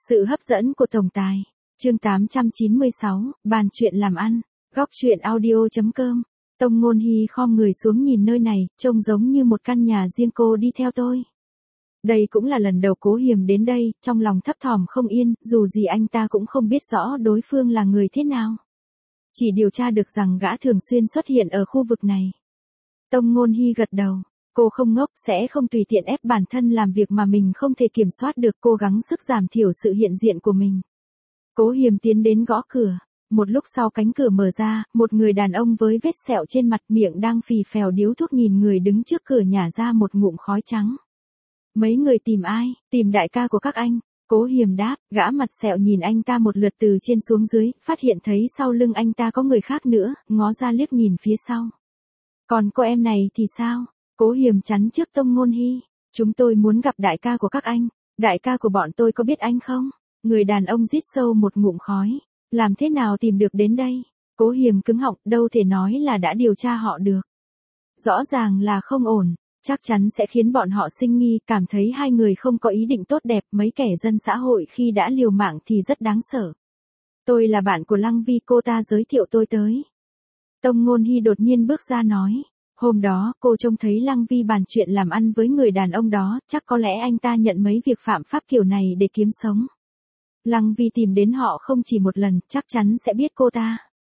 Sự hấp dẫn của tổng tài. Chương 896, bàn chuyện làm ăn. Góc truyện audio.com. Tông Ngôn Hy khom người xuống nhìn nơi này, trông giống như một căn nhà riêng. Cô đi theo tôi. Đây cũng là lần đầu Cố Hiềm đến đây, trong lòng thấp thỏm không yên, dù gì anh ta cũng không biết rõ đối phương là người thế nào. Chỉ điều tra được rằng gã thường xuyên xuất hiện ở khu vực này. Tông Ngôn Hy gật đầu. Cô không ngốc, sẽ không tùy tiện ép bản thân làm việc mà mình không thể kiểm soát được, cố gắng sức giảm thiểu sự hiện diện của mình. Cố Hiềm tiến đến gõ cửa. Một lúc sau cánh cửa mở ra, một người đàn ông với vết sẹo trên mặt, miệng đang phì phèo điếu thuốc nhìn người đứng trước cửa nhả ra một ngụm khói trắng. Mấy người tìm ai? Tìm đại ca của các anh. Cố Hiềm đáp, gã mặt sẹo nhìn anh ta một lượt từ trên xuống dưới, phát hiện thấy sau lưng anh ta có người khác nữa, ngó ra liếc nhìn phía sau. Còn cô em này thì sao? Cố Hiềm chắn trước Tông Ngôn Hy. Chúng tôi muốn gặp đại ca của các anh. Đại ca của bọn tôi có biết anh không? Người đàn ông rít sâu một ngụm khói. Làm thế nào tìm được đến đây? Cố Hiềm cứng họng, đâu thể nói là đã điều tra họ được. Rõ ràng là không ổn, chắc chắn sẽ khiến bọn họ sinh nghi, cảm thấy hai người không có ý định tốt đẹp, mấy kẻ dân xã hội khi đã liều mạng thì rất đáng sợ. Tôi là bạn của Lăng Vi, cô ta giới thiệu tôi tới. Tông Ngôn Hy đột nhiên bước ra nói. Hôm đó, cô trông thấy Lăng Vi bàn chuyện làm ăn với người đàn ông đó, chắc có lẽ anh ta nhận mấy việc phạm pháp kiểu này để kiếm sống. Lăng Vi tìm đến họ không chỉ một lần, chắc chắn sẽ biết cô ta.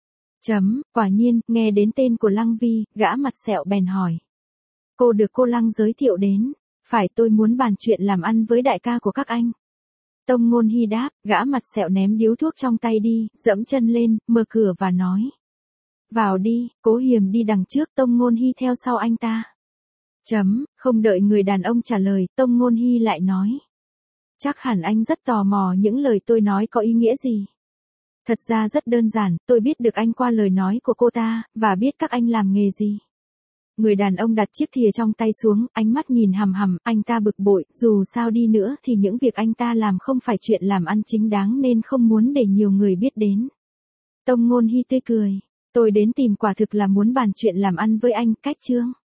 Quả nhiên, nghe đến tên của Lăng Vi, gã mặt sẹo bèn hỏi. Cô được cô Lăng giới thiệu đến. Phải, tôi muốn bàn chuyện làm ăn với đại ca của các anh. Tông Ngôn Hy đáp, gã mặt sẹo ném điếu thuốc trong tay đi, dẫm chân lên, mở cửa và nói. Vào đi. Cố Hiềm đi đằng trước, Tông Ngôn Hy theo sau anh ta. Không đợi người đàn ông trả lời, Tông Ngôn Hy lại nói. Chắc hẳn anh rất tò mò những lời tôi nói có ý nghĩa gì. Thật ra rất đơn giản, tôi biết được anh qua lời nói của cô ta, và biết các anh làm nghề gì. Người đàn ông đặt chiếc thìa trong tay xuống, ánh mắt nhìn hằm hằm, anh ta bực bội, dù sao đi nữa thì những việc anh ta làm không phải chuyện làm ăn chính đáng nên không muốn để nhiều người biết đến. Tông Ngôn Hy tươi cười. Tôi đến tìm quả thực là muốn bàn chuyện làm ăn với anh, cách chương.